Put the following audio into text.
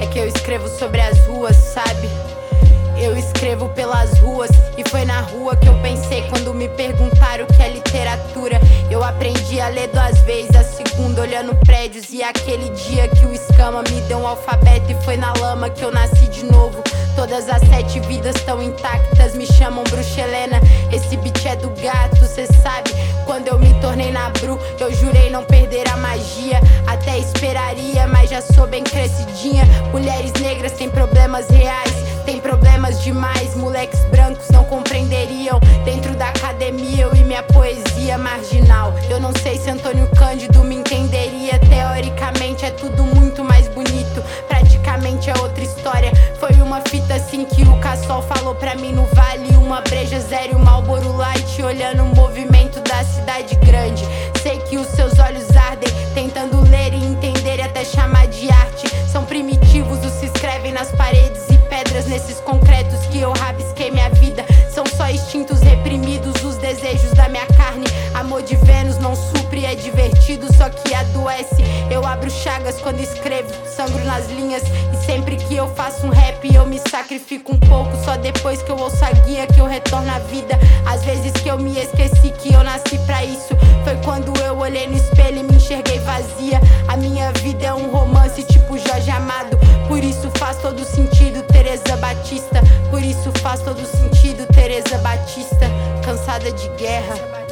É que eu escrevo sobre as ruas, sabe? Eu escrevo pelas ruas, e foi na rua que eu pensei quando me perguntaram o que é literatura. Eu aprendi a ler 2 vezes, a segunda olhando prédios. E aquele dia que o escama me deu um alfabeto, e foi na lama que eu nasci de novo. Todas as 7 vidas tão intactas, me chamam Bruxa Helena. Esse beat é do gato, cê sabe. Quando eu me tornei na Bru, eu jurei não perder a magia. Até esperaria, mas já sou bem crescidinha. Mulheres negras têm problemas reais, tem problemas demais. Moleques brancos não compreenderiam. Dentro da academia eu e minha poesia marginal. Eu não sei se Antônio Cândido me entenderia. Teoricamente é tudo muito mais bonito, praticamente é outra história. Foi uma fita assim que o Cassol falou pra mim no vale. Uma breja zero e um Marlboro Light, olhando o movimento da cidade grande. Sei que os seus olhos ardem, tentando ler e entender e até chamar de arte. São primitivos os que escrevem nas paredes e pedras, nesses concretos que eu rabisquei minha vida. São só instintos reprimidos, os desejos da minha carne. Amor de Vênus não supre, é divertido, só que adoece. Eu abro chagas quando escrevo, sangro nas linhas. E sempre que eu faço um rap eu me sacrifico um pouco. Só depois que eu ouço a guia que eu retorno à vida. Às vezes que eu me esqueci que eu nasci pra isso. Foi quando eu olhei no espelho e me enxerguei vazia. A minha vida é um romance tipo Jorge Amado. Por isso faz todo sentido Teresa Batista. Por isso faz todo sentido Teresa Batista. Cansada de guerra.